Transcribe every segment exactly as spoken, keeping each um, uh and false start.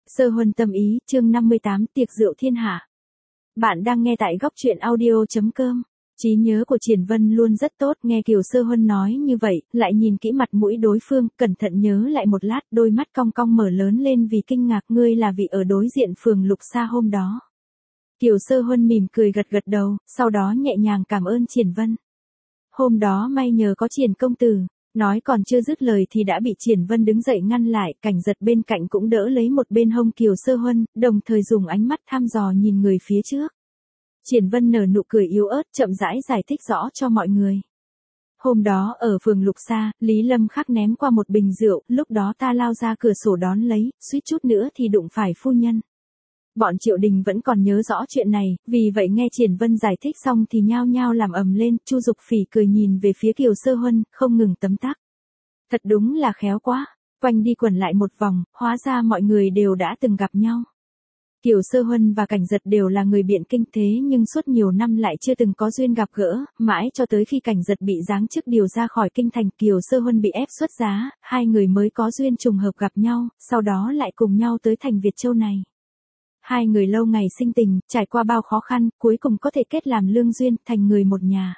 Sơ Huân tâm ý, chương năm mươi tám, tiệc rượu thiên hạ. Bạn đang nghe tại góc truyện audio chấm com. Trí nhớ của Triển Vân luôn rất tốt, nghe Kiều Sơ Huân nói như vậy, lại nhìn kỹ mặt mũi đối phương, cẩn thận nhớ lại một lát, đôi mắt cong cong mở lớn lên vì kinh ngạc. Ngươi là vị ở đối diện phường Lục Sa hôm đó. Kiều Sơ Huân mỉm cười gật gật đầu, sau đó nhẹ nhàng cảm ơn Triển Vân. Hôm đó may nhờ có Triển công tử. Nói còn chưa dứt lời thì đã bị Triển Vân đứng dậy ngăn lại, Cảnh Giật bên cạnh cũng đỡ lấy một bên hông Kiều Sơ Huân, đồng thời dùng ánh mắt thăm dò nhìn người phía trước. Triển Vân nở nụ cười yếu ớt, chậm rãi giải thích rõ cho mọi người. Hôm đó ở phường Lục Sa, Lý Lâm Khắc ném qua một bình rượu, lúc đó ta lao ra cửa sổ đón lấy, suýt chút nữa thì đụng phải phu nhân. Bọn Triệu Đình vẫn còn nhớ rõ chuyện này, vì vậy nghe Triển Vân giải thích xong thì nhao nhao làm ầm lên. Chu Dục Phỉ cười nhìn về phía Kiều Sơ Huân, không ngừng tấm tắc. Thật đúng là khéo quá, quanh đi quẩn lại một vòng, hóa ra mọi người đều đã từng gặp nhau. Kiều Sơ Huân và Cảnh Giật đều là người Biện Kinh thế nhưng suốt nhiều năm lại chưa từng có duyên gặp gỡ, mãi cho tới khi Cảnh Giật bị giáng chức điều ra khỏi kinh thành, Kiều Sơ Huân bị ép xuất giá, hai người mới có duyên trùng hợp gặp nhau, sau đó lại cùng nhau tới thành Việt Châu này. Hai người lâu ngày sinh tình, trải qua bao khó khăn, cuối cùng có thể kết làm lương duyên, thành người một nhà.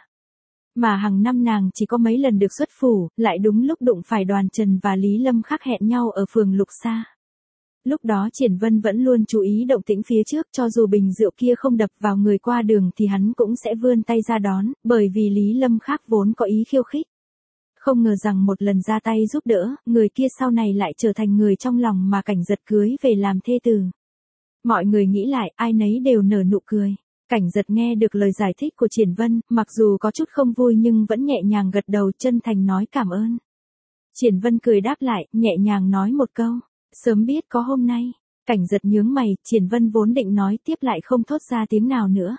Mà hàng năm nàng chỉ có mấy lần được xuất phủ, lại đúng lúc đụng phải Đoàn Trần và Lý Lâm Khắc hẹn nhau ở phường Lục Sa. Lúc đó Triển Vân vẫn luôn chú ý động tĩnh phía trước, cho dù bình rượu kia không đập vào người qua đường thì hắn cũng sẽ vươn tay ra đón, bởi vì Lý Lâm Khắc vốn có ý khiêu khích. Không ngờ rằng một lần ra tay giúp đỡ, người kia sau này lại trở thành người trong lòng mà Cảnh Giật cưới về làm thê tử. Mọi người nghĩ lại, ai nấy đều nở nụ cười. Cảnh Giật nghe được lời giải thích của Triển Vân, mặc dù có chút không vui nhưng vẫn nhẹ nhàng gật đầu, chân thành nói cảm ơn. Triển Vân cười đáp lại, nhẹ nhàng nói một câu, sớm biết có hôm nay. Cảnh Giật nhướng mày, Triển Vân vốn định nói tiếp lại không thốt ra tiếng nào nữa.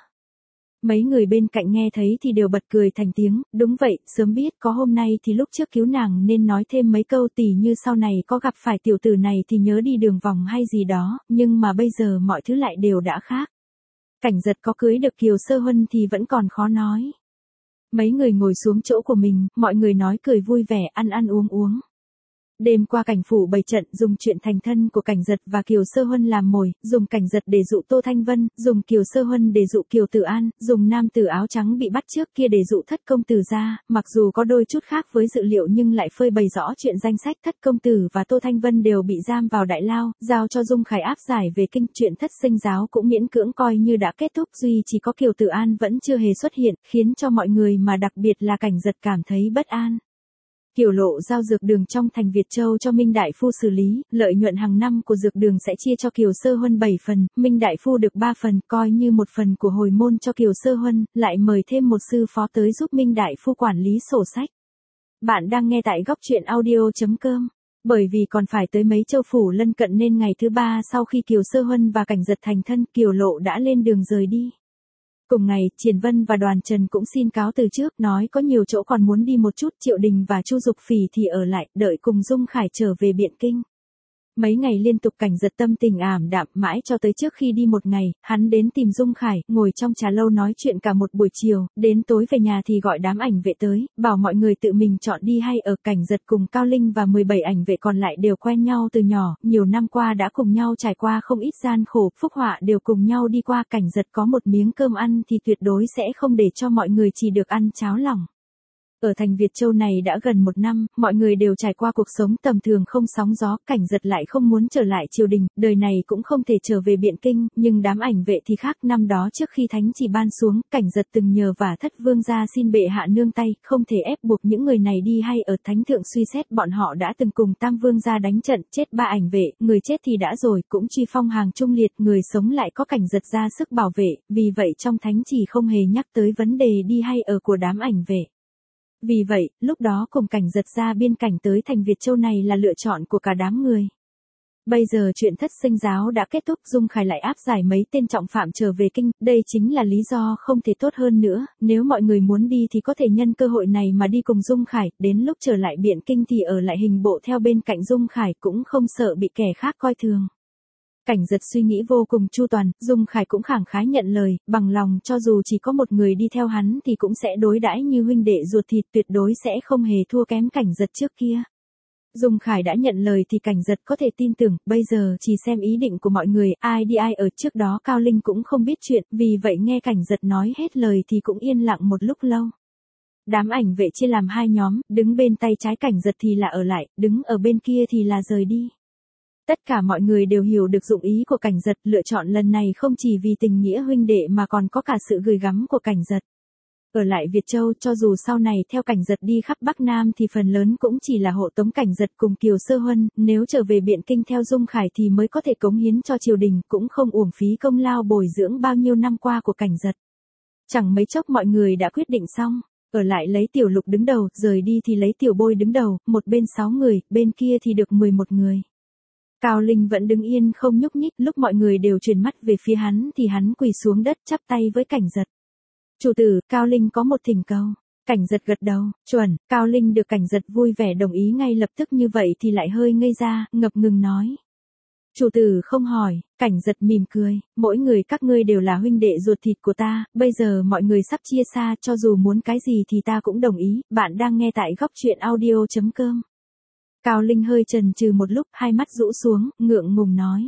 Mấy người bên cạnh nghe thấy thì đều bật cười thành tiếng, đúng vậy, sớm biết có hôm nay thì lúc trước cứu nàng nên nói thêm mấy câu, tỉ như sau này có gặp phải tiểu tử này thì nhớ đi đường vòng hay gì đó, nhưng mà bây giờ mọi thứ lại đều đã khác. Cảnh Giật có cưới được Kiều Sơ Huân thì vẫn còn khó nói. Mấy người ngồi xuống chỗ của mình, mọi người nói cười vui vẻ, ăn ăn uống uống. Đêm qua Cảnh phủ bày trận, dùng chuyện thành thân của Cảnh Giật và Kiều Sơ Huân làm mồi, dùng Cảnh Giật để dụ Tô Thanh Vân, dùng Kiều Sơ Huân để dụ Kiều Tử An, dùng nam tử áo trắng bị bắt trước kia để dụ Thất công tử ra, mặc dù có đôi chút khác với dự liệu nhưng lại phơi bày rõ chuyện danh sách Thất công tử và Tô Thanh Vân đều bị giam vào đại lao, giao cho Dung Khải áp giải về kinh, chuyện Thất sinh giáo cũng miễn cưỡng coi như đã kết thúc, duy chỉ có Kiều Tử An vẫn chưa hề xuất hiện, khiến cho mọi người mà đặc biệt là Cảnh Giật cảm thấy bất an. Kiều Lộ giao dược đường trong thành Việt Châu cho Minh Đại Phu xử lý, lợi nhuận hàng năm của dược đường sẽ chia cho Kiều Sơ Huân bảy phần, Minh Đại Phu được ba phần, coi như một phần của hồi môn cho Kiều Sơ Huân, lại mời thêm một sư phó tới giúp Minh Đại Phu quản lý sổ sách. Bạn đang nghe tại góc truyện audio chấm com. Bởi vì còn phải tới mấy châu phủ lân cận nên ngày thứ ba sau khi Kiều Sơ Huân và Cảnh Giật thành thân, Kiều Lộ đã lên đường rời đi. Cùng ngày, Triển Vân và Đoàn Trần cũng xin cáo từ trước, nói có nhiều chỗ còn muốn đi một chút, Triệu Đình và Chu Dục Phỉ thì ở lại, đợi cùng Dung Khải trở về Biện Kinh. Mấy ngày liên tục Cảnh Giật tâm tình ảm đạm, mãi cho tới trước khi đi một ngày, hắn đến tìm Dung Khải, ngồi trong trà lâu nói chuyện cả một buổi chiều, đến tối về nhà thì gọi đám ảnh vệ tới, bảo mọi người tự mình chọn đi hay ở. Cảnh Giật cùng Cao Linh và mười bảy ảnh vệ còn lại đều quen nhau từ nhỏ, nhiều năm qua đã cùng nhau trải qua không ít gian khổ, phúc họa đều cùng nhau đi qua. Cảnh Giật có một miếng cơm ăn thì tuyệt đối sẽ không để cho mọi người chỉ được ăn cháo lòng. Ở thành Việt Châu này đã gần một năm, mọi người đều trải qua cuộc sống tầm thường không sóng gió, Cảnh Giật lại không muốn trở lại triều đình, đời này cũng không thể trở về Biện Kinh, nhưng đám ảnh vệ thì khác, năm đó trước khi thánh chỉ ban xuống, Cảnh Giật từng nhờ vả Thất vương gia xin bệ hạ nương tay, không thể ép buộc những người này đi hay ở. Thánh thượng suy xét bọn họ đã từng cùng Tam vương gia đánh trận, chết ba ảnh vệ, người chết thì đã rồi, cũng truy phong hàng trung liệt, người sống lại có Cảnh Giật ra sức bảo vệ, vì vậy trong thánh chỉ không hề nhắc tới vấn đề đi hay ở của đám ảnh vệ. Vì vậy, lúc đó cùng Cảnh Giật ra biên cảnh tới thành Việt Châu này là lựa chọn của cả đám người. Bây giờ chuyện Thất sinh giáo đã kết thúc, Dung Khải lại áp giải mấy tên trọng phạm trở về kinh, đây chính là lý do không thể tốt hơn nữa, nếu mọi người muốn đi thì có thể nhân cơ hội này mà đi cùng Dung Khải, đến lúc trở lại Biện Kinh thì ở lại hình bộ theo bên cạnh Dung Khải, cũng không sợ bị kẻ khác coi thường. Cảnh Giật suy nghĩ vô cùng chu toàn, Dung Khải cũng khẳng khái nhận lời, bằng lòng cho dù chỉ có một người đi theo hắn thì cũng sẽ đối đãi như huynh đệ ruột thịt, tuyệt đối sẽ không hề thua kém Cảnh Giật trước kia. Dung Khải đã nhận lời thì Cảnh Giật có thể tin tưởng, bây giờ chỉ xem ý định của mọi người, ai đi ai ở. Trước đó Cao Linh cũng không biết chuyện, vì vậy nghe Cảnh Giật nói hết lời thì cũng yên lặng một lúc lâu. Đám ảnh vệ chia làm hai nhóm, đứng bên tay trái Cảnh Giật thì là ở lại, đứng ở bên kia thì là rời đi. Tất cả mọi người đều hiểu được dụng ý của Cảnh Giật, lựa chọn lần này không chỉ vì tình nghĩa huynh đệ mà còn có cả sự gửi gắm của Cảnh Giật. Ở lại Việt Châu, cho dù sau này theo Cảnh Giật đi khắp Bắc Nam thì phần lớn cũng chỉ là hộ tống Cảnh Giật cùng Kiều Sơ Huân, nếu trở về Biện Kinh theo Dung Khải thì mới có thể cống hiến cho triều đình, cũng không uổng phí công lao bồi dưỡng bao nhiêu năm qua của Cảnh Giật. Chẳng mấy chốc mọi người đã quyết định xong, ở lại lấy Tiểu Lục đứng đầu, rời đi thì lấy Tiểu Bôi đứng đầu, một bên sáu người, bên kia thì được mười một người. Cao Linh vẫn đứng yên không nhúc nhích, lúc mọi người đều chuyển mắt về phía hắn thì hắn quỳ xuống đất chắp tay với Cảnh Giật. Chủ tử, Cao Linh có một thỉnh cầu. Cảnh Giật gật đầu, chuẩn. Cao Linh được Cảnh Giật vui vẻ đồng ý ngay lập tức, như vậy thì lại hơi ngây ra, ngập ngừng nói. Chủ tử không hỏi. Cảnh Giật mỉm cười, mỗi người các ngươi đều là huynh đệ ruột thịt của ta, bây giờ mọi người sắp chia xa, cho dù muốn cái gì thì ta cũng đồng ý. Bạn đang nghe tại góc truyện audio chấm com. Cao Linh hơi chần chừ một lúc, hai mắt rũ xuống, ngượng ngùng nói.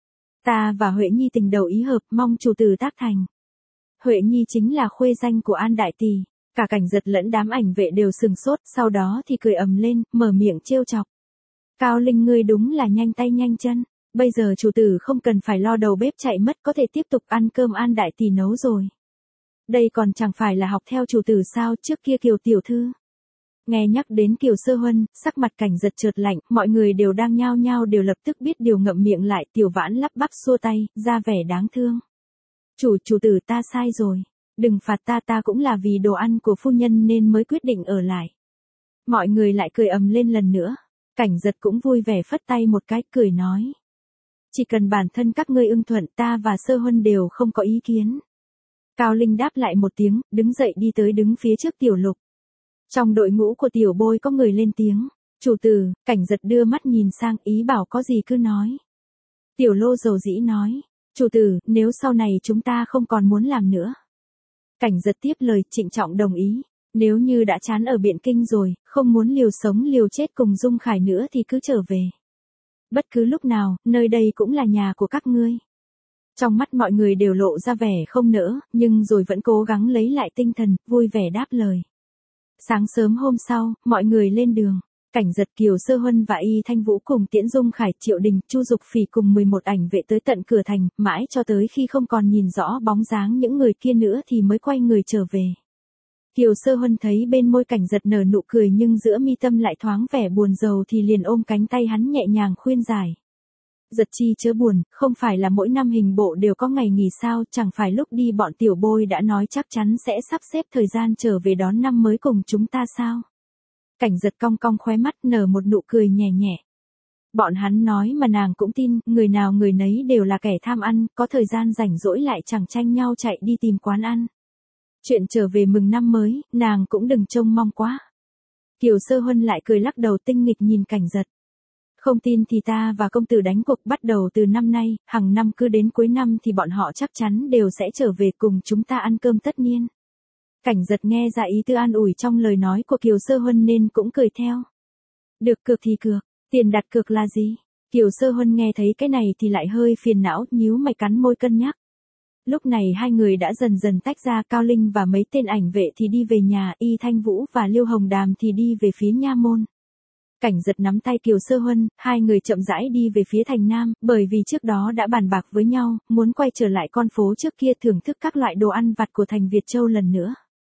Ta và Huệ Nhi tình đầu ý hợp, mong chủ tử tác thành. Huệ Nhi chính là khuê danh của An Đại Tỷ. Cả Cảnh Giật lẫn đám ảnh vệ đều sừng sốt, sau đó thì cười ầm lên, mở miệng trêu chọc. Cao Linh ngươi đúng là nhanh tay nhanh chân, bây giờ chủ tử không cần phải lo đầu bếp chạy mất, có thể tiếp tục ăn cơm An Đại Tỷ nấu rồi. Đây còn chẳng phải là học theo chủ tử sao, trước kia Kiều tiểu thư. Nghe nhắc đến Kiều Sơ Huân, sắc mặt Cảnh Giật chợt lạnh, mọi người đều đang nhao nhao đều lập tức biết điều, ngậm miệng lại. Tiểu Vãn lắp bắp xua tay, ra vẻ đáng thương. Chủ, chủ tử ta sai rồi. Đừng phạt ta, ta cũng là vì đồ ăn của phu nhân nên mới quyết định ở lại. Mọi người lại cười ầm lên lần nữa. Cảnh Giật cũng vui vẻ phất tay một cái, cười nói. Chỉ cần bản thân các ngươi ưng thuận, ta và Sơ Huân đều không có ý kiến. Cao Linh đáp lại một tiếng, đứng dậy đi tới đứng phía trước Tiểu Lục. Trong đội ngũ của Tiểu Bôi có người lên tiếng. Chủ tử. Cảnh Giật đưa mắt nhìn sang, ý bảo có gì cứ nói. Tiểu Lô dầu dĩ nói. Chủ tử, nếu sau này chúng ta không còn muốn làm nữa. Cảnh Giật tiếp lời, trịnh trọng đồng ý. Nếu như đã chán ở Biện Kinh rồi, không muốn liều sống liều chết cùng Dung Khải nữa thì cứ trở về. Bất cứ lúc nào, nơi đây cũng là nhà của các ngươi. Trong mắt mọi người đều lộ ra vẻ không nỡ, nhưng rồi vẫn cố gắng lấy lại tinh thần, vui vẻ đáp lời. Sáng sớm hôm sau, mọi người lên đường. Cảnh Giật, Kiều Sơ Huân và Y Thanh Vũ cùng tiễn Dung Khải, Triệu Đình, Chu Dục Phỉ cùng mười một ảnh vệ tới tận cửa thành, mãi cho tới khi không còn nhìn rõ bóng dáng những người kia nữa thì mới quay người trở về. Kiều Sơ Huân thấy bên môi Cảnh Giật nở nụ cười nhưng giữa mi tâm lại thoáng vẻ buồn rầu thì liền ôm cánh tay hắn nhẹ nhàng khuyên giải. Giật chi chớ buồn, không phải là mỗi năm hình bộ đều có ngày nghỉ sao, chẳng phải lúc đi bọn Tiểu Bôi đã nói chắc chắn sẽ sắp xếp thời gian trở về đón năm mới cùng chúng ta sao? Cảnh Giật cong cong khóe mắt, nở một nụ cười nhẹ nhẹ. Bọn hắn nói mà nàng cũng tin, người nào người nấy đều là kẻ tham ăn, có thời gian rảnh rỗi lại chẳng tranh nhau chạy đi tìm quán ăn. Chuyện trở về mừng năm mới, nàng cũng đừng trông mong quá. Kiều Sơ Huân lại cười lắc đầu tinh nghịch nhìn Cảnh Giật. Không tin thì ta và công tử đánh cuộc, bắt đầu từ năm nay, hàng năm cứ đến cuối năm thì bọn họ chắc chắn đều sẽ trở về cùng chúng ta ăn cơm tất niên. Cảnh Giật nghe ra ý tư an ủi trong lời nói của Kiều Sơ Huân nên cũng cười theo. Được cược thì cược, tiền đặt cược là gì? Kiều Sơ Huân nghe thấy cái này thì lại hơi phiền não, nhíu mày cắn môi cân nhắc. Lúc này hai người đã dần dần tách ra, Cao Linh và mấy tên ảnh vệ thì đi về nhà, Y Thanh Vũ và Liêu Hồng Đàm thì đi về phía nha môn. Cảnh Giật nắm tay Kiều Sơ Huân, hai người chậm rãi đi về phía thành Nam, bởi vì trước đó đã bàn bạc với nhau, muốn quay trở lại con phố trước kia thưởng thức các loại đồ ăn vặt của thành Việt Châu lần nữa.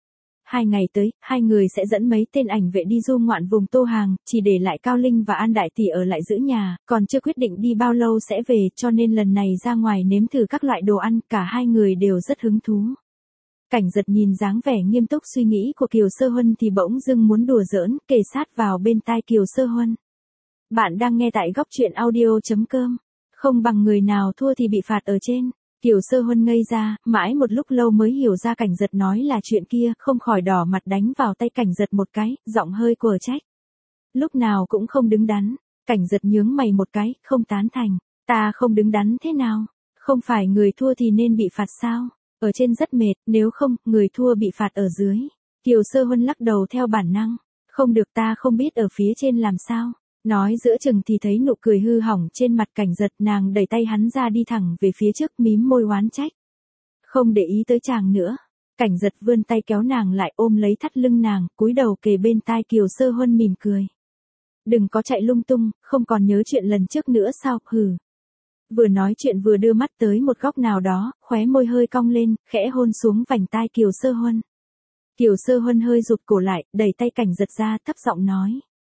Hai ngày tới, hai người sẽ dẫn mấy tên ảnh vệ đi du ngoạn vùng Tô Hàng, chỉ để lại Cao Linh và An Đại Tỷ ở lại giữ nhà, còn chưa quyết định đi bao lâu sẽ về, cho nên lần này ra ngoài nếm thử các loại đồ ăn, cả hai người đều rất hứng thú. Cảnh Giật nhìn dáng vẻ nghiêm túc suy nghĩ của Kiều Sơ Huân thì bỗng dưng muốn đùa giỡn, kề sát vào bên tai Kiều Sơ Huân. Bạn đang nghe tại góc truyện audio chấm com. Không bằng người nào thua thì bị phạt ở trên. Kiều Sơ Huân ngây ra, mãi một lúc lâu mới hiểu ra Cảnh Giật nói là chuyện kia, không khỏi đỏ mặt đánh vào tay Cảnh Giật một cái, giọng hơi quở trách. Lúc nào cũng không đứng đắn. Cảnh Giật nhướng mày một cái, không tán thành. Ta không đứng đắn thế nào? Không phải người thua thì nên bị phạt sao? Ở trên rất mệt, nếu không, người thua bị phạt ở dưới. Kiều Sơ Huân lắc đầu theo bản năng. Không được, ta không biết ở phía trên làm sao. Nói giữa chừng thì thấy nụ cười hư hỏng trên mặt Cảnh Giật, nàng đẩy tay hắn ra đi thẳng về phía trước, mím môi oán trách. Không để ý tới chàng nữa. Cảnh Giật vươn tay kéo nàng lại, ôm lấy thắt lưng nàng, cúi đầu kề bên tai Kiều Sơ Huân mỉm cười. Đừng có chạy lung tung, không còn nhớ chuyện lần trước nữa sao, hừ. Vừa nói chuyện vừa đưa mắt tới một góc nào đó, khóe môi hơi cong lên, khẽ hôn xuống vành tai Kiều Sơ Huân. Kiều Sơ Huân hơi rụt cổ lại, đẩy tay Cảnh Giật ra, thấp giọng nói.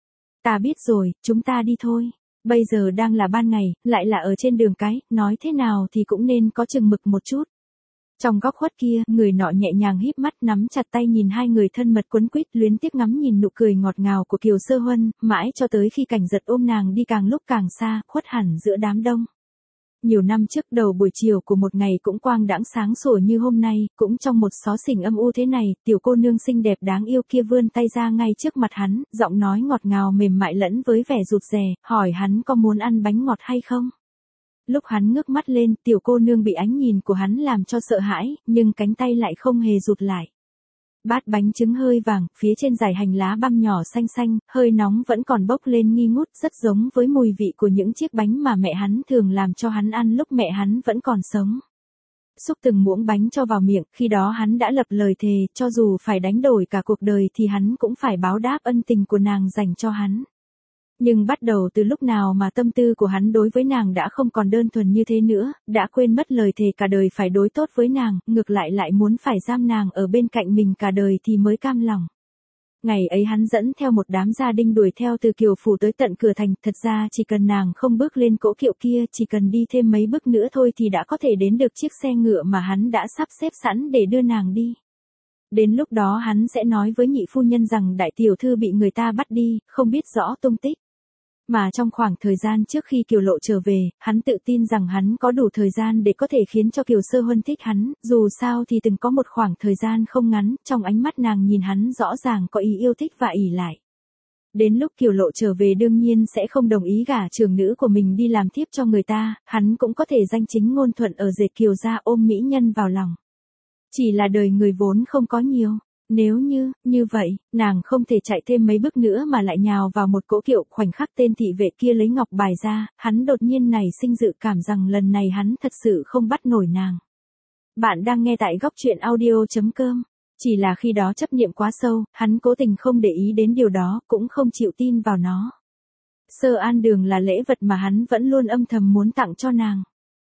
Ta biết rồi, chúng ta đi thôi. Bây giờ đang là ban ngày, lại là ở trên đường cái, nói thế nào thì cũng nên có chừng mực một chút. Trong góc khuất kia, người nọ nhẹ nhàng híp mắt nắm chặt tay nhìn hai người thân mật quấn quýt, luyến tiếc ngắm nhìn nụ cười ngọt ngào của Kiều Sơ Huân, mãi cho tới khi Cảnh Giật ôm nàng đi càng lúc càng xa, khuất hẳn giữa đám đông. Nhiều năm trước, đầu buổi chiều của một ngày cũng quang đãng sáng sủa như hôm nay, cũng trong một xó xỉnh âm u thế này, tiểu cô nương xinh đẹp đáng yêu kia vươn tay ra ngay trước mặt hắn, giọng nói ngọt ngào mềm mại lẫn với vẻ rụt rè, hỏi hắn có muốn ăn bánh ngọt hay không. Lúc hắn ngước mắt lên, tiểu cô nương bị ánh nhìn của hắn làm cho sợ hãi, nhưng cánh tay lại không hề rụt lại. Bát bánh trứng hơi vàng, phía trên dải hành lá băm nhỏ xanh xanh, hơi nóng vẫn còn bốc lên nghi ngút, rất giống với mùi vị của những chiếc bánh mà mẹ hắn thường làm cho hắn ăn lúc mẹ hắn vẫn còn sống. Xúc từng muỗng bánh cho vào miệng, khi đó hắn đã lập lời thề, cho dù phải đánh đổi cả cuộc đời thì hắn cũng phải báo đáp ân tình của nàng dành cho hắn. Nhưng bắt đầu từ lúc nào mà tâm tư của hắn đối với nàng đã không còn đơn thuần như thế nữa, đã quên mất lời thề cả đời phải đối tốt với nàng, ngược lại lại muốn phải giam nàng ở bên cạnh mình cả đời thì mới cam lòng. Ngày ấy hắn dẫn theo một đám gia đình đuổi theo từ Kiều Phủ tới tận cửa thành, thật ra chỉ cần nàng không bước lên cỗ kiệu kia, chỉ cần đi thêm mấy bước nữa thôi thì đã có thể đến được chiếc xe ngựa mà hắn đã sắp xếp sẵn để đưa nàng đi. Đến lúc đó hắn sẽ nói với nhị phu nhân rằng đại tiểu thư bị người ta bắt đi, không biết rõ tung tích. Mà trong khoảng thời gian trước khi Kiều Lộ trở về, hắn tự tin rằng hắn có đủ thời gian để có thể khiến cho Kiều Sơ Huân thích hắn, dù sao thì từng có một khoảng thời gian không ngắn, trong ánh mắt nàng nhìn hắn rõ ràng có ý yêu thích và ỷ lại. Đến lúc Kiều Lộ trở về đương nhiên sẽ không đồng ý gả trưởng nữ của mình đi làm thiếp cho người ta, hắn cũng có thể danh chính ngôn thuận ở dệt Kiều gia ôm mỹ nhân vào lòng. Chỉ là đời người vốn không có nhiều. Nếu như, như vậy, nàng không thể chạy thêm mấy bước nữa mà lại nhào vào một cỗ kiệu, khoảnh khắc tên thị vệ kia lấy ngọc bài ra, hắn đột nhiên nảy sinh dự cảm rằng lần này hắn thật sự không bắt nổi nàng. Bạn đang nghe tại góc truyện audio chấm com. Chỉ là khi đó chấp niệm quá sâu, hắn cố tình không để ý đến điều đó, cũng không chịu tin vào nó. Sơ An Đường là lễ vật mà hắn vẫn luôn âm thầm muốn tặng cho nàng.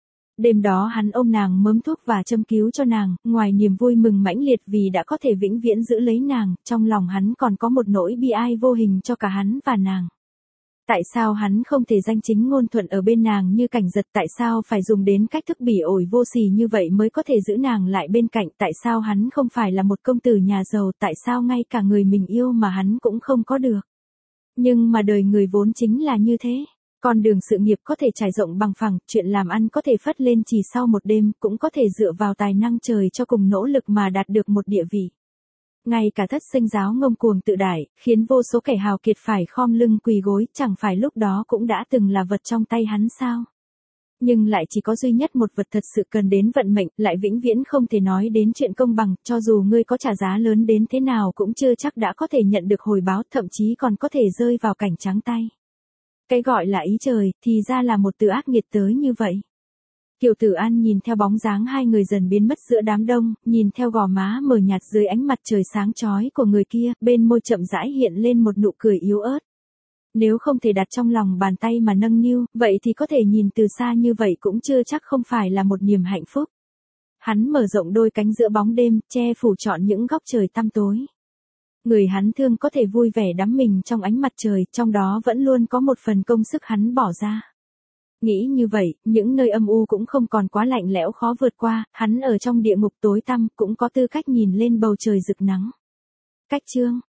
Đêm đó hắn ôm nàng mớm thuốc và châm cứu cho nàng, ngoài niềm vui mừng mãnh liệt vì đã có thể vĩnh viễn giữ lấy nàng, trong lòng hắn còn có một nỗi bi ai vô hình cho cả hắn và nàng. Tại sao hắn không thể danh chính ngôn thuận ở bên nàng như Cảnh Giật, tại sao phải dùng đến cách thức bỉ ổi vô sỉ như vậy mới có thể giữ nàng lại bên cạnh, tại sao hắn không phải là một công tử nhà giàu, tại sao ngay cả người mình yêu mà hắn cũng không có được. Nhưng mà đời người vốn chính là như thế. Con đường sự nghiệp có thể trải rộng bằng phẳng, chuyện làm ăn có thể phất lên chỉ sau một đêm, cũng có thể dựa vào tài năng trời cho cùng nỗ lực mà đạt được một địa vị. Ngay cả thất sinh giáo ngông cuồng tự đại, khiến vô số kẻ hào kiệt phải khom lưng quỳ gối, chẳng phải lúc đó cũng đã từng là vật trong tay hắn sao? Nhưng lại chỉ có duy nhất một vật thật sự cần đến vận mệnh, lại vĩnh viễn không thể nói đến chuyện công bằng, cho dù ngươi có trả giá lớn đến thế nào cũng chưa chắc đã có thể nhận được hồi báo, thậm chí còn có thể rơi vào cảnh trắng tay. Cái gọi là ý trời, thì ra là một từ ác nghiệt tới như vậy. Kiều Tử An nhìn theo bóng dáng hai người dần biến mất giữa đám đông, nhìn theo gò má mờ nhạt dưới ánh mặt trời sáng chói của người kia, bên môi chậm rãi hiện lên một nụ cười yếu ớt. Nếu không thể đặt trong lòng bàn tay mà nâng niu, vậy thì có thể nhìn từ xa như vậy cũng chưa chắc không phải là một niềm hạnh phúc. Hắn mở rộng đôi cánh giữa bóng đêm, che phủ trọn những góc trời tăm tối. Người hắn thương có thể vui vẻ đắm mình trong ánh mặt trời, trong đó vẫn luôn có một phần công sức hắn bỏ ra. Nghĩ như vậy, những nơi âm u cũng không còn quá lạnh lẽo khó vượt qua, hắn ở trong địa ngục tối tăm cũng có tư cách nhìn lên bầu trời rực nắng. Cách chương